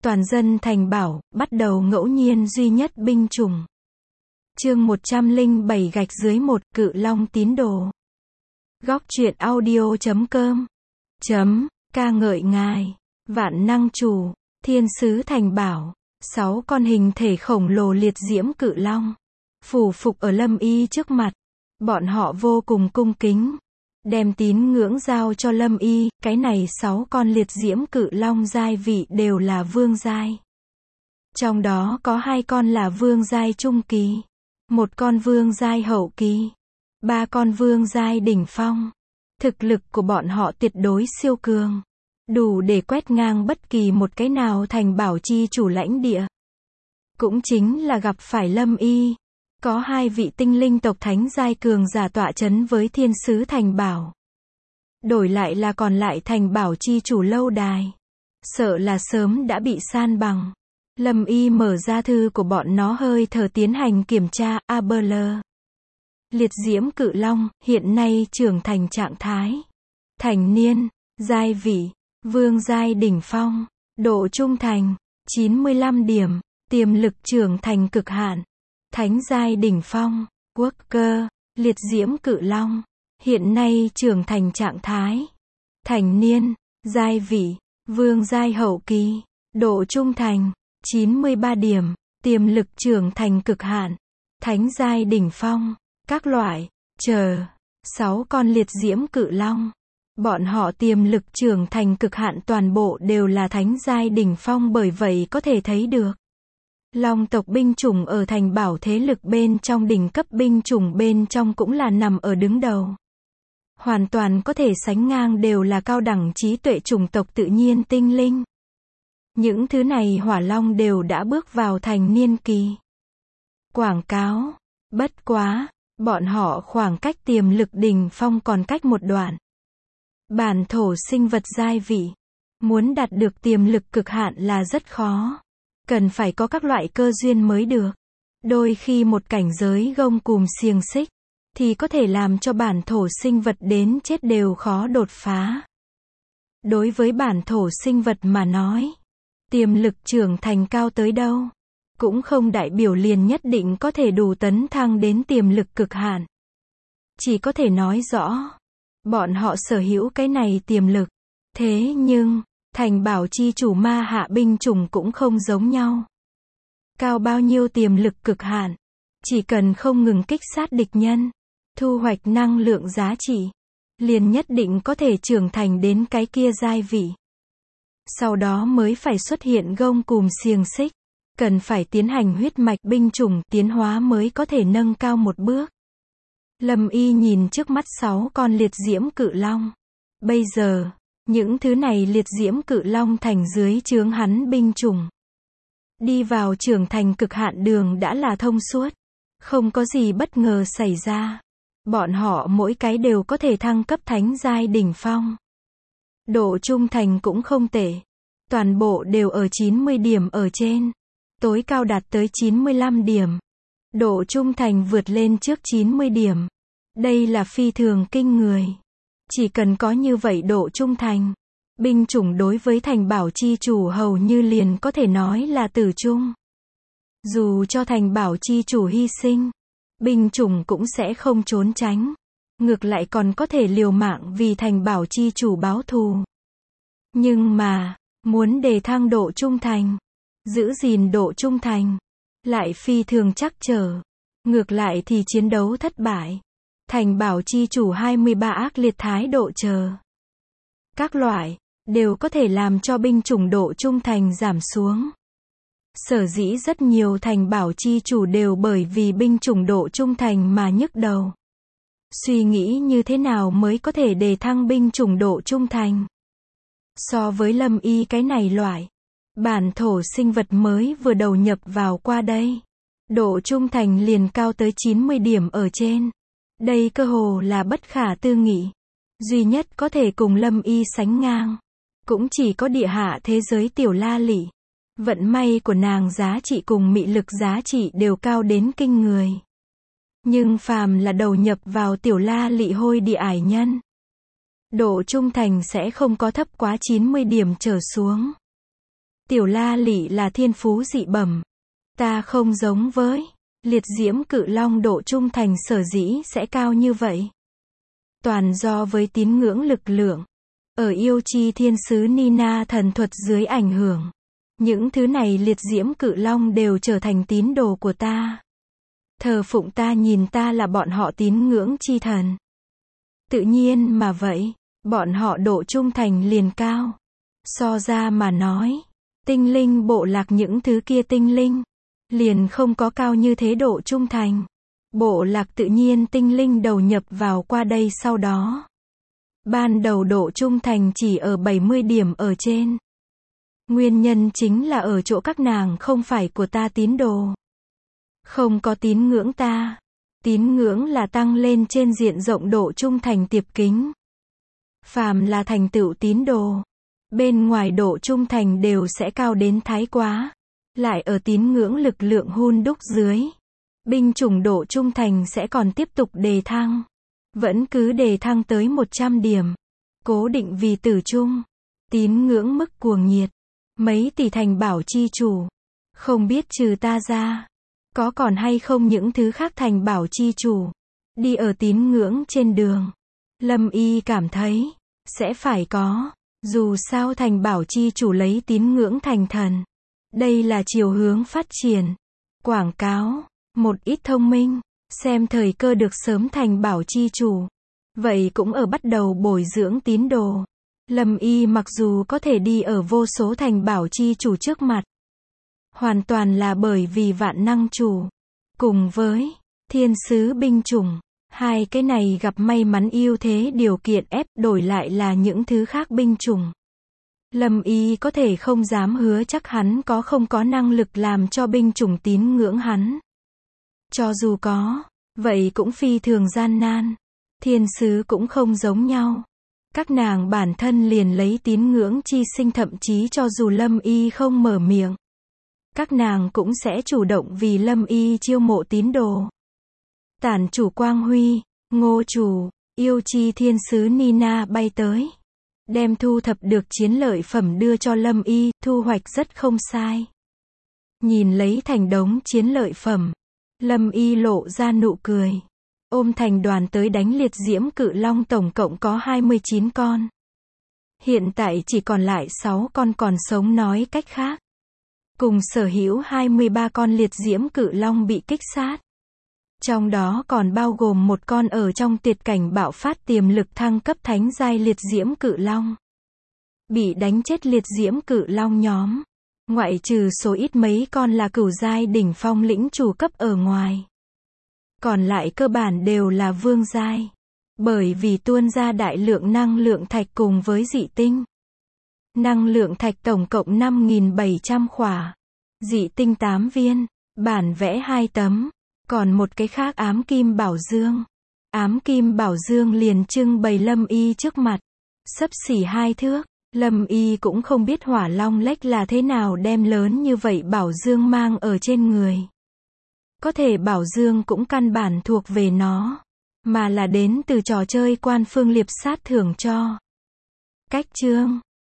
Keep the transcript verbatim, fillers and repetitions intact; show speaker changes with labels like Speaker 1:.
Speaker 1: Toàn dân thành bảo, bắt đầu ngẫu nhiên duy nhất binh chủng. Chương một trăm lẻ bảy gạch dưới một, Cự Long tín đồ. Góc truyện audio chấm com chấm ca ngợi ngài, vạn năng chủ, thiên sứ thành bảo, sáu con hình thể khổng lồ liệt diễm cự long, phủ phục ở Lâm Y trước mặt. Bọn họ vô cùng cung kính, đem tín ngưỡng giao cho Lâm Y. Cái này sáu con liệt diễm cự long giai vị đều là vương giai. Trong đó có hai con là vương giai trung kỳ, một con vương giai hậu kỳ, ba con vương giai đỉnh phong. Thực lực của bọn họ tuyệt đối siêu cường, đủ để quét ngang bất kỳ một cái nào thành bảo chi chủ lãnh địa. Cũng chính là gặp phải Lâm Y, có hai vị tinh linh tộc thánh giai cường giả tọa chấn với thiên sứ thành bảo. Đổi lại là còn lại thành bảo chi chủ lâu đài, sợ là sớm đã bị san bằng. Lâm Y mở ra thư của bọn nó hơi thở tiến hành kiểm tra. a bê lờ Liệt diễm cự long, hiện nay trưởng thành trạng thái. Thành niên, giai vị, vương giai đỉnh phong, độ trung thành, chín mươi lăm điểm, tiềm lực trưởng thành cực hạn, thánh giai đỉnh phong, quốc cơ, liệt diễm cự long, hiện nay trưởng thành trạng thái. Thành niên, giai vị, vương giai hậu kỳ, độ trung thành, chín mươi ba điểm, tiềm lực trưởng thành cực hạn, thánh giai đỉnh phong, các loại, chờ, sáu con liệt diễm cự long. Bọn họ tiềm lực trưởng thành cực hạn toàn bộ đều là thánh giai đỉnh phong, bởi vậy có thể thấy được. Long tộc binh chủng ở thành bảo thế lực bên trong đỉnh cấp binh chủng bên trong cũng là nằm ở đứng đầu. Hoàn toàn có thể sánh ngang, đều là cao đẳng trí tuệ chủng tộc tự nhiên tinh linh. Những thứ này hỏa long đều đã bước vào thành niên kỳ. Quảng cáo, bất quá, bọn họ khoảng cách tiềm lực đỉnh phong còn cách một đoạn. Bản thổ sinh vật giai vị, muốn đạt được tiềm lực cực hạn là rất khó. Cần phải có các loại cơ duyên mới được. Đôi khi một cảnh giới gông cùm xiềng xích, thì có thể làm cho bản thổ sinh vật đến chết đều khó đột phá. Đối với bản thổ sinh vật mà nói, tiềm lực trưởng thành cao tới đâu, cũng không đại biểu liền nhất định có thể đủ tấn thăng đến tiềm lực cực hạn. Chỉ có thể nói rõ, bọn họ sở hữu cái này tiềm lực. Thế nhưng, thành bảo chi chủ ma hạ binh chủng cũng không giống nhau. Cao bao nhiêu tiềm lực cực hạn, chỉ cần không ngừng kích sát địch nhân, thu hoạch năng lượng giá trị, liền nhất định có thể trưởng thành đến cái kia giai vị. Sau đó mới phải xuất hiện gông cùm xiềng xích, cần phải tiến hành huyết mạch binh chủng tiến hóa mới có thể nâng cao một bước. Lâm Y nhìn trước mắt sáu con liệt diễm cự long. Bây giờ, những thứ này liệt diễm cự long thành dưới trướng hắn binh chủng. Đi vào trưởng thành cực hạn đường đã là thông suốt. Không có gì bất ngờ xảy ra. Bọn họ mỗi cái đều có thể thăng cấp thánh giai đỉnh phong. Độ trung thành cũng không tệ. Toàn bộ đều ở chín mươi điểm ở trên. Tối cao đạt tới chín mươi lăm điểm. Độ trung thành vượt lên trước chín mươi điểm. Đây là phi thường kinh người. Chỉ cần có như vậy độ trung thành, binh chủng đối với thành bảo chi chủ hầu như liền có thể nói là tử trung. Dù cho thành bảo chi chủ hy sinh, binh chủng cũng sẽ không trốn tránh. Ngược lại còn có thể liều mạng vì thành bảo chi chủ báo thù. Nhưng mà, muốn đề thăng độ trung thành, giữ gìn độ trung thành, lại phi thường trắc trở. Ngược lại thì chiến đấu thất bại. Thành bảo chi chủ hai mươi ba ác liệt thái độ chờ. Các loại, đều có thể làm cho binh chủng độ trung thành giảm xuống. Sở dĩ rất nhiều thành bảo chi chủ đều bởi vì binh chủng độ trung thành mà nhức đầu. Suy nghĩ như thế nào mới có thể đề thăng binh chủng độ trung thành. So với Lâm Y cái này loại, bản thổ sinh vật mới vừa đầu nhập vào qua đây, độ trung thành liền cao tới chín mươi điểm ở trên. Đây cơ hồ là bất khả tư nghị. Duy nhất có thể cùng Lâm Y sánh ngang, cũng chỉ có địa hạ thế giới tiểu La Lị. Vận may của nàng giá trị cùng mị lực giá trị đều cao đến kinh người. Nhưng phàm là đầu nhập vào tiểu La Lị hôi địa ải nhân, độ trung thành sẽ không có thấp quá chín mươi điểm trở xuống. Tiểu La Lị là thiên phú dị bẩm. Ta không giống với liệt diễm cự long, độ trung thành sở dĩ sẽ cao như vậy. Toàn do với tín ngưỡng lực lượng. Ở yêu chi thiên sứ Nina thần thuật dưới ảnh hưởng. Những thứ này liệt diễm cự long đều trở thành tín đồ của ta. Thờ phụng ta, nhìn ta là bọn họ tín ngưỡng chi thần. Tự nhiên mà vậy, bọn họ độ trung thành liền cao. So ra mà nói, tinh linh bộ lạc những thứ kia tinh linh, liền không có cao như thế độ trung thành. Bộ lạc tự nhiên tinh linh đầu nhập vào qua đây sau đó. Ban đầu độ trung thành chỉ ở bảy mươi điểm ở trên. Nguyên nhân chính là ở chỗ các nàng không phải của ta tín đồ. Không có tín ngưỡng ta. Tín ngưỡng là tăng lên trên diện rộng độ trung thành tiệp kính. Phàm là thành tựu tín đồ, bên ngoài độ trung thành đều sẽ cao đến thái quá. Lại ở tín ngưỡng lực lượng hun đúc dưới, binh chủng độ trung thành sẽ còn tiếp tục đề thăng. Vẫn cứ đề thăng tới một trăm điểm. Cố định vì tử trung. Tín ngưỡng mức cuồng nhiệt. Mấy tỷ thành bảo chi chủ. Không biết trừ ta ra, có còn hay không những thứ khác thành bảo chi chủ. Đi ở tín ngưỡng trên đường. Lâm Y cảm thấy, sẽ phải có. Dù sao thành bảo chi chủ lấy tín ngưỡng thành thần. Đây là chiều hướng phát triển. Quảng cáo. Một ít thông minh. Xem thời cơ được sớm thành bảo chi chủ. Vậy cũng ở bắt đầu bồi dưỡng tín đồ. Lâm Y mặc dù có thể đi ở vô số thành bảo chi chủ trước mặt. Hoàn toàn là bởi vì vạn năng chủ. Cùng với thiên sứ binh chủng. Hai cái này gặp may mắn ưu thế điều kiện ép đổi lại là những thứ khác binh chủng. Lâm Y có thể không dám hứa chắc hắn có không có năng lực làm cho binh chủng tín ngưỡng hắn. Cho dù có, vậy cũng phi thường gian nan. Thiên sứ cũng không giống nhau. Các nàng bản thân liền lấy tín ngưỡng chi sinh, thậm chí cho dù Lâm Y không mở miệng, các nàng cũng sẽ chủ động vì Lâm Y chiêu mộ tín đồ. Tản chủ Quang Huy, Ngô chủ, yêu chi thiên sứ Nina bay tới. Đem thu thập được chiến lợi phẩm đưa cho Lâm Y, thu hoạch rất không sai. Nhìn lấy thành đống chiến lợi phẩm, Lâm Y lộ ra nụ cười. Ôm thành đoàn tới đánh liệt diễm cự long tổng cộng có hai mươi chín con. Hiện tại chỉ còn lại sáu con còn sống, nói cách khác. Cùng sở hữu hai mươi ba con liệt diễm cự long bị kích sát. Trong đó còn bao gồm một con ở trong tuyệt cảnh bạo phát tiềm lực thăng cấp thánh giai liệt diễm cự long. Bị đánh chết liệt diễm cự long nhóm. Ngoại trừ số ít mấy con là cửu giai đỉnh phong lĩnh chủ cấp ở ngoài. Còn lại cơ bản đều là vương giai. Bởi vì tuôn ra đại lượng năng lượng thạch cùng với dị tinh. Năng lượng thạch tổng cộng năm nghìn bảy trăm khỏa. Dị tinh tám viên. Bản vẽ hai tấm. Còn một cái khác ám kim bảo dương. Ám kim bảo dương liền trưng bày Lâm Y trước mặt. Xấp xỉ hai thước. Lâm Y cũng không biết hỏa long lách là thế nào đem lớn như vậy bảo dương mang ở trên người. Có thể bảo dương cũng căn bản thuộc về nó, mà là đến từ trò chơi Quan Phương Liệp sát thưởng cho. Cách chương